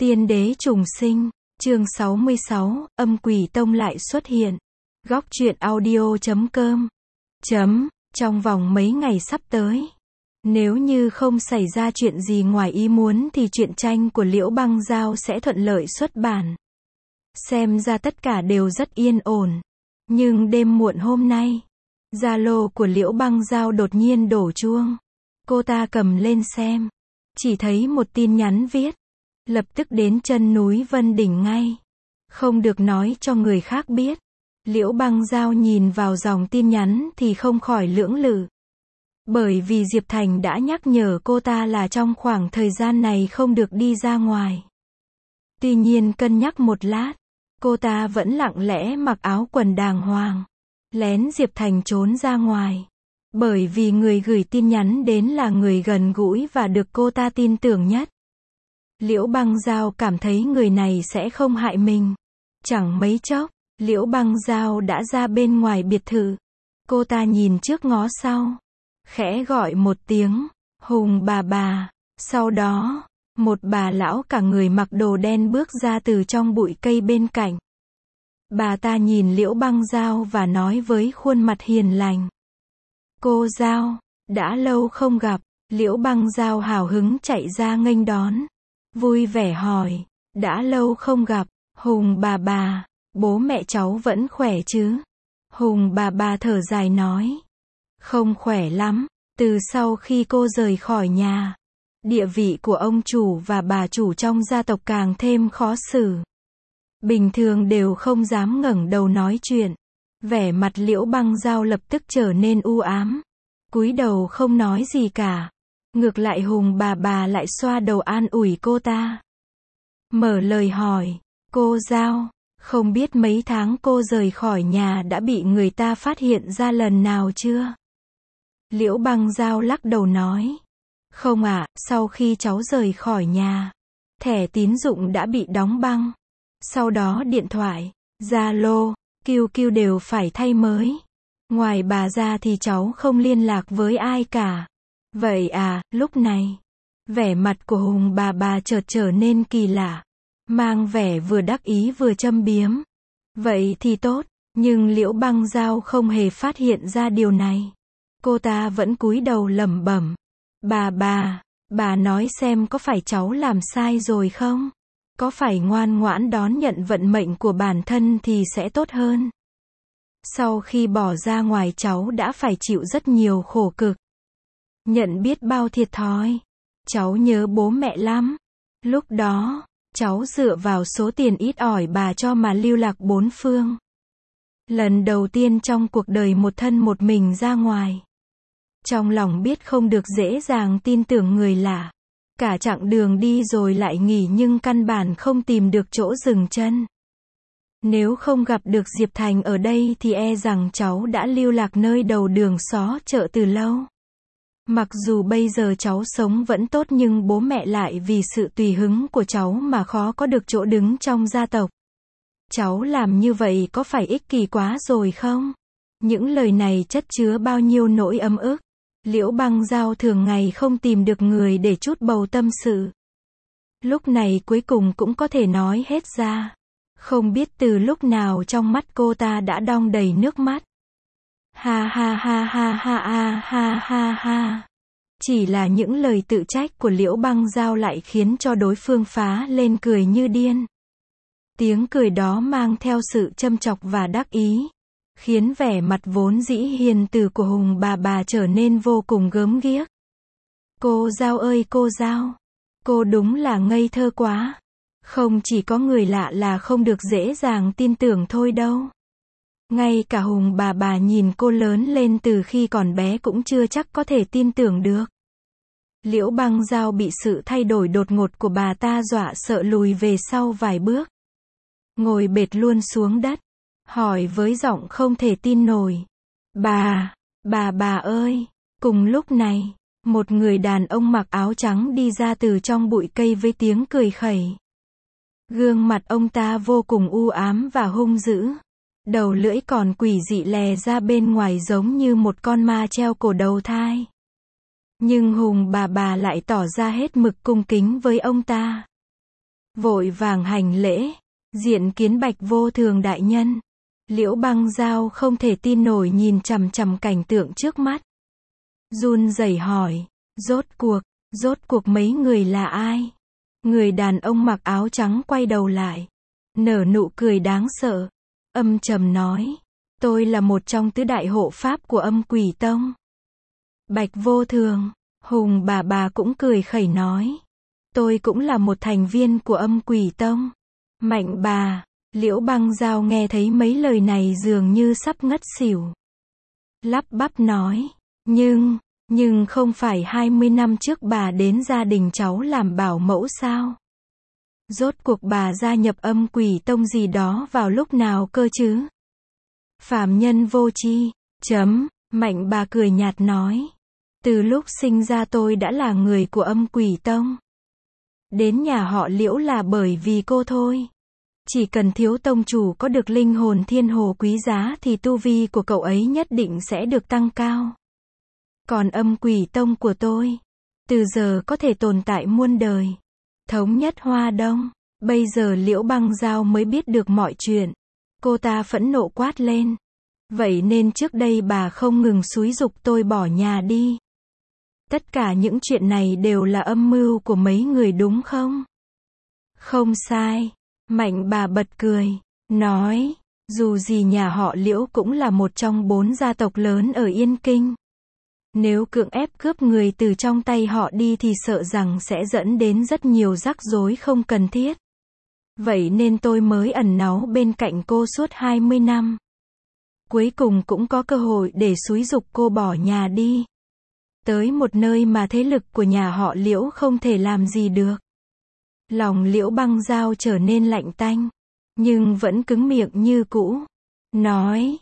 Tiên đế trùng sinh, chương 66, âm quỷ tông lại xuất hiện. Góc truyện audio.com. Trong vòng mấy ngày sắp tới, nếu như không xảy ra chuyện gì ngoài ý muốn thì truyện tranh của Liễu Băng Dao sẽ thuận lợi xuất bản. Xem ra tất cả đều rất yên ổn. Nhưng đêm muộn hôm nay, Zalo của Liễu Băng Dao đột nhiên đổ chuông. Cô ta cầm lên xem, chỉ thấy một tin nhắn viết: lập tức đến chân núi Vân Đỉnh ngay. Không được nói cho người khác biết. Liễu Băng Dao nhìn vào dòng tin nhắn thì không khỏi lưỡng lự. Bởi vì Diệp Thành đã nhắc nhở cô ta là trong khoảng thời gian này không được đi ra ngoài. Tuy nhiên cân nhắc một lát, cô ta vẫn lặng lẽ mặc áo quần đàng hoàng, lén Diệp Thành trốn ra ngoài. Bởi vì người gửi tin nhắn đến là người gần gũi và được cô ta tin tưởng nhất. Liễu Băng Dao cảm thấy người này sẽ không hại mình. Chẳng mấy chốc, Liễu Băng Dao đã ra bên ngoài biệt thự. Cô ta nhìn trước ngó sau, khẽ gọi một tiếng, Hùng bà. Sau đó, một bà lão cả người mặc đồ đen bước ra từ trong bụi cây bên cạnh. Bà ta nhìn Liễu Băng Dao và nói với khuôn mặt hiền lành: cô Dao, đã lâu không gặp. Liễu Băng Dao hào hứng chạy ra nghênh đón, vui vẻ hỏi: đã lâu không gặp, Hùng bà, bố mẹ cháu vẫn khỏe chứ? Hùng bà thở dài nói: không khỏe lắm, từ sau khi cô rời khỏi nhà, địa vị của ông chủ và bà chủ trong gia tộc càng thêm khó xử. Bình thường đều không dám ngẩng đầu nói chuyện. Vẻ mặt Liễu Băng Dao lập tức trở nên u ám, cúi đầu không nói gì cả. Ngược lại Hùng bà lại xoa đầu an ủi cô ta. Mở lời hỏi: cô Dao, không biết mấy tháng cô rời khỏi nhà đã bị người ta phát hiện ra lần nào chưa? Liễu Băng Dao lắc đầu nói: không ạ, sau khi cháu rời khỏi nhà, thẻ tín dụng đã bị đóng băng. Sau đó điện thoại, Zalo, QQ đều phải thay mới. Ngoài bà ra thì cháu không liên lạc với ai cả. Vậy à? Lúc này, vẻ mặt của Hùng bà chợt trở nên kỳ lạ, mang vẻ vừa đắc ý vừa châm biếm. Vậy thì tốt, nhưng Liễu Băng Dao không hề phát hiện ra điều này. Cô ta vẫn cúi đầu lẩm bẩm: bà nói xem có phải cháu làm sai rồi không? Có phải ngoan ngoãn đón nhận vận mệnh của bản thân thì sẽ tốt hơn? Sau khi bỏ ra ngoài cháu đã phải chịu rất nhiều khổ cực, nhận biết bao thiệt thòi. Cháu nhớ bố mẹ lắm. Lúc đó, cháu dựa vào số tiền ít ỏi bà cho mà lưu lạc bốn phương. Lần đầu tiên trong cuộc đời một thân một mình ra ngoài. Trong lòng biết không được dễ dàng tin tưởng người lạ. Cả chặng đường đi rồi lại nghỉ nhưng căn bản không tìm được chỗ dừng chân. Nếu không gặp được Diệp Thành ở đây thì e rằng cháu đã lưu lạc nơi đầu đường xó chợ từ lâu. Mặc dù bây giờ cháu sống vẫn tốt nhưng bố mẹ lại vì sự tùy hứng của cháu mà khó có được chỗ đứng trong gia tộc. Cháu làm như vậy có phải ích kỷ quá rồi không? Những lời này chất chứa bao nhiêu nỗi ấm ức. Liễu Băng Dao thường ngày không tìm được người để trút bầu tâm sự. Lúc này cuối cùng cũng có thể nói hết ra. Không biết từ lúc nào trong mắt cô ta đã đong đầy nước mắt. Ha. Chỉ là những lời tự trách của Liễu Băng Dao lại khiến cho đối phương phá lên cười như điên. Tiếng cười đó mang theo sự châm chọc và đắc ý, khiến vẻ mặt vốn dĩ hiền từ của Hùng bà trở nên vô cùng gớm ghiếc. Cô Dao ơi cô Dao, cô đúng là ngây thơ quá. Không chỉ có người lạ là không được dễ dàng tin tưởng thôi đâu. Ngay cả Hùng bà nhìn cô lớn lên từ khi còn bé cũng chưa chắc có thể tin tưởng được. Liễu Băng Dao bị sự thay đổi đột ngột của bà ta dọa sợ lùi về sau vài bước. Ngồi bệt luôn xuống đất, hỏi với giọng không thể tin nổi: bà ơi. Cùng lúc này, một người đàn ông mặc áo trắng đi ra từ trong bụi cây với tiếng cười khẩy. Gương mặt ông ta vô cùng u ám và hung dữ. Đầu lưỡi còn quỷ dị lè ra bên ngoài giống như một con ma treo cổ đầu thai. Nhưng Hùng bà lại tỏ ra hết mực cung kính với ông ta. vội vàng hành lễ, diện kiến Bạch Vô Thường đại nhân. Liễu Băng Dao không thể tin nổi nhìn chằm chằm cảnh tượng trước mắt. Run rẩy hỏi, rốt cuộc mấy người là ai? Người đàn ông mặc áo trắng quay đầu lại, nở nụ cười đáng sợ, âm trầm nói, tôi là một trong tứ đại hộ pháp của Âm Quỷ Tông. Bạch Vô Thường, Hùng bà cũng cười khẩy nói, tôi cũng là một thành viên của Âm Quỷ Tông. Mạnh bà, Liễu Băng Dao nghe thấy mấy lời này dường như sắp ngất xỉu. Lắp bắp nói, nhưng không phải 20 năm trước bà đến gia đình cháu làm bảo mẫu sao? Rốt cuộc bà gia nhập Âm Quỷ Tông gì đó vào lúc nào cơ chứ? Phàm nhân vô tri. Mạnh bà cười nhạt nói, từ lúc sinh ra tôi đã là người của Âm Quỷ Tông. Đến nhà họ Liễu là bởi vì cô thôi. Chỉ cần thiếu tông chủ có được linh hồn thiên hồ quý giá thì tu vi của cậu ấy nhất định sẽ được tăng cao. Còn Âm Quỷ Tông của tôi, từ giờ có thể tồn tại muôn đời, thống nhất Hoa Đông. Bây giờ Liễu Băng Dao mới biết được mọi chuyện. Cô ta phẫn nộ quát lên, vậy nên trước đây bà không ngừng xúi giục tôi bỏ nhà đi. Tất cả những chuyện này đều là âm mưu của mấy người đúng không? Không sai. Mạnh bà bật cười, nói, dù gì nhà họ Liễu cũng là một trong 4 gia tộc lớn ở Yên Kinh. Nếu cưỡng ép cướp người từ trong tay họ đi thì sợ rằng sẽ dẫn đến rất nhiều rắc rối không cần thiết. Vậy nên tôi mới ẩn náu bên cạnh cô suốt 20 năm. Cuối cùng cũng có cơ hội để xúi giục cô bỏ nhà đi. Tới một nơi mà thế lực của nhà họ Liễu không thể làm gì được. Lòng Liễu Băng Dao trở nên lạnh tanh, nhưng vẫn cứng miệng như cũ. Nói,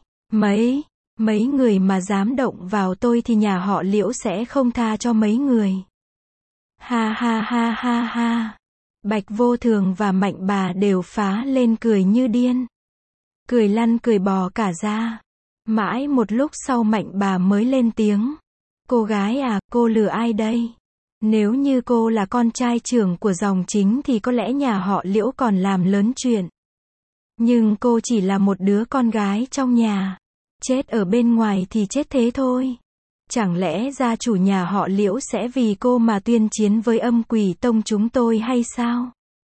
mấy người mà dám động vào tôi thì nhà họ Liễu sẽ không tha cho mấy người. Ha ha ha ha ha. Bạch Vô Thường và Mạnh bà đều phá lên cười như điên. Cười lăn cười bò cả ra. Mãi một lúc sau Mạnh bà mới lên tiếng. Cô gái à, cô lừa ai đây? Nếu như cô là con trai trưởng của dòng chính thì có lẽ nhà họ Liễu còn làm lớn chuyện. Nhưng cô chỉ là một đứa con gái trong nhà. Chết ở bên ngoài thì chết thế thôi. Chẳng lẽ gia chủ nhà họ Liễu sẽ vì cô mà tuyên chiến với Âm Quỷ Tông chúng tôi hay sao?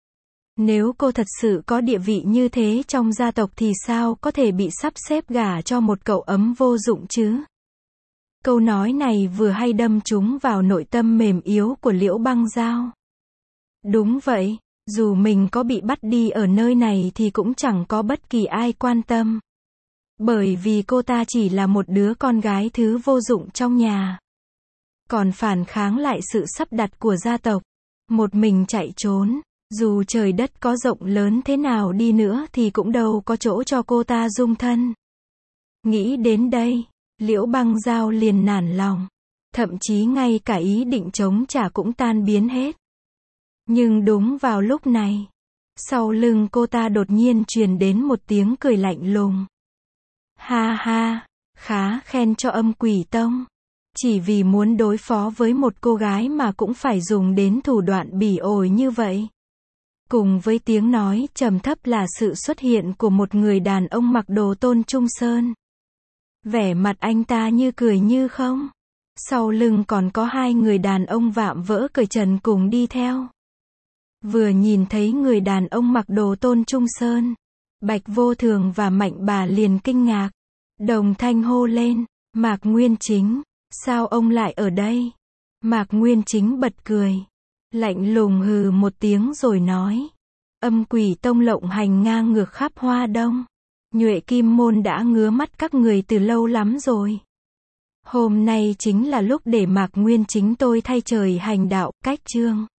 Nếu cô thật sự có địa vị như thế trong gia tộc thì sao có thể bị sắp xếp gả cho một cậu ấm vô dụng chứ? Câu nói này vừa hay đâm trúng vào nội tâm mềm yếu của Liễu Băng Dao. Đúng vậy, dù mình có bị bắt đi ở nơi này thì cũng chẳng có bất kỳ ai quan tâm. Bởi vì cô ta chỉ là một đứa con gái thứ vô dụng trong nhà. Còn phản kháng lại sự sắp đặt của gia tộc. Một mình chạy trốn, dù trời đất có rộng lớn thế nào đi nữa thì cũng đâu có chỗ cho cô ta dung thân. Nghĩ đến đây, Liễu Băng Dao liền nản lòng. Thậm chí ngay cả ý định chống trả cũng tan biến hết. Nhưng đúng vào lúc này, sau lưng cô ta đột nhiên truyền đến một tiếng cười lạnh lùng. Ha ha, khá khen cho Âm Quỷ Tông. Chỉ vì muốn đối phó với một cô gái mà cũng phải dùng đến thủ đoạn bỉ ổi như vậy. Cùng với tiếng nói trầm thấp là sự xuất hiện của một người đàn ông mặc đồ Tôn Trung Sơn. Vẻ mặt anh ta như cười như không. Sau lưng còn có 2 người đàn ông vạm vỡ cởi trần cùng đi theo. Vừa nhìn thấy người đàn ông mặc đồ Tôn Trung Sơn, Bạch Vô Thường và Mạnh bà liền kinh ngạc. Đồng thanh hô lên, Mạc Nguyên Chính, sao ông lại ở đây? Mạc Nguyên Chính bật cười, lạnh lùng hừ một tiếng rồi nói, Âm Quỷ Tông lộng hành ngang ngược khắp Hoa Đông. Nhuệ Kim Môn đã ngứa mắt các người từ lâu lắm rồi. Hôm nay chính là lúc để Mạc Nguyên Chính tôi thay trời hành đạo, cách chương.